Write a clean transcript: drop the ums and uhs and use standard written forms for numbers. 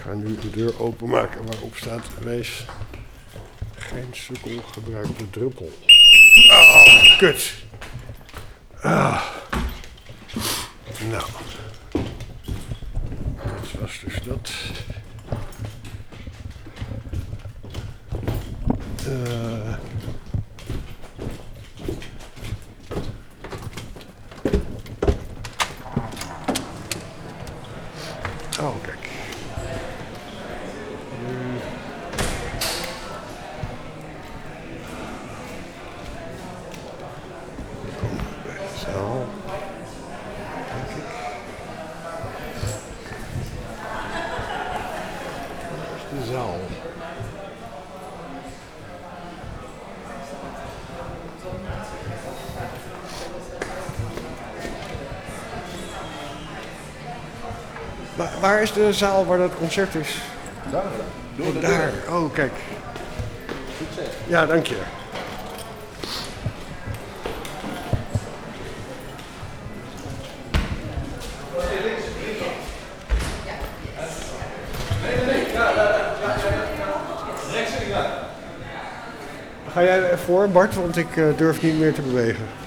ga nu de deur openmaken waarop staat: wees geen sukkel, gebruik de druppel. Oh, kut. Ah. Nou. Dat was dus dat. Oh, kijk. Zo. Denk ik. Dat is de zaal. Waar is de zaal waar dat concert is? Daar. Oh, daar. Oh, kijk. Succes. Ja, dank je. Ga jij ervoor, Bart? Want ik durf niet meer te bewegen.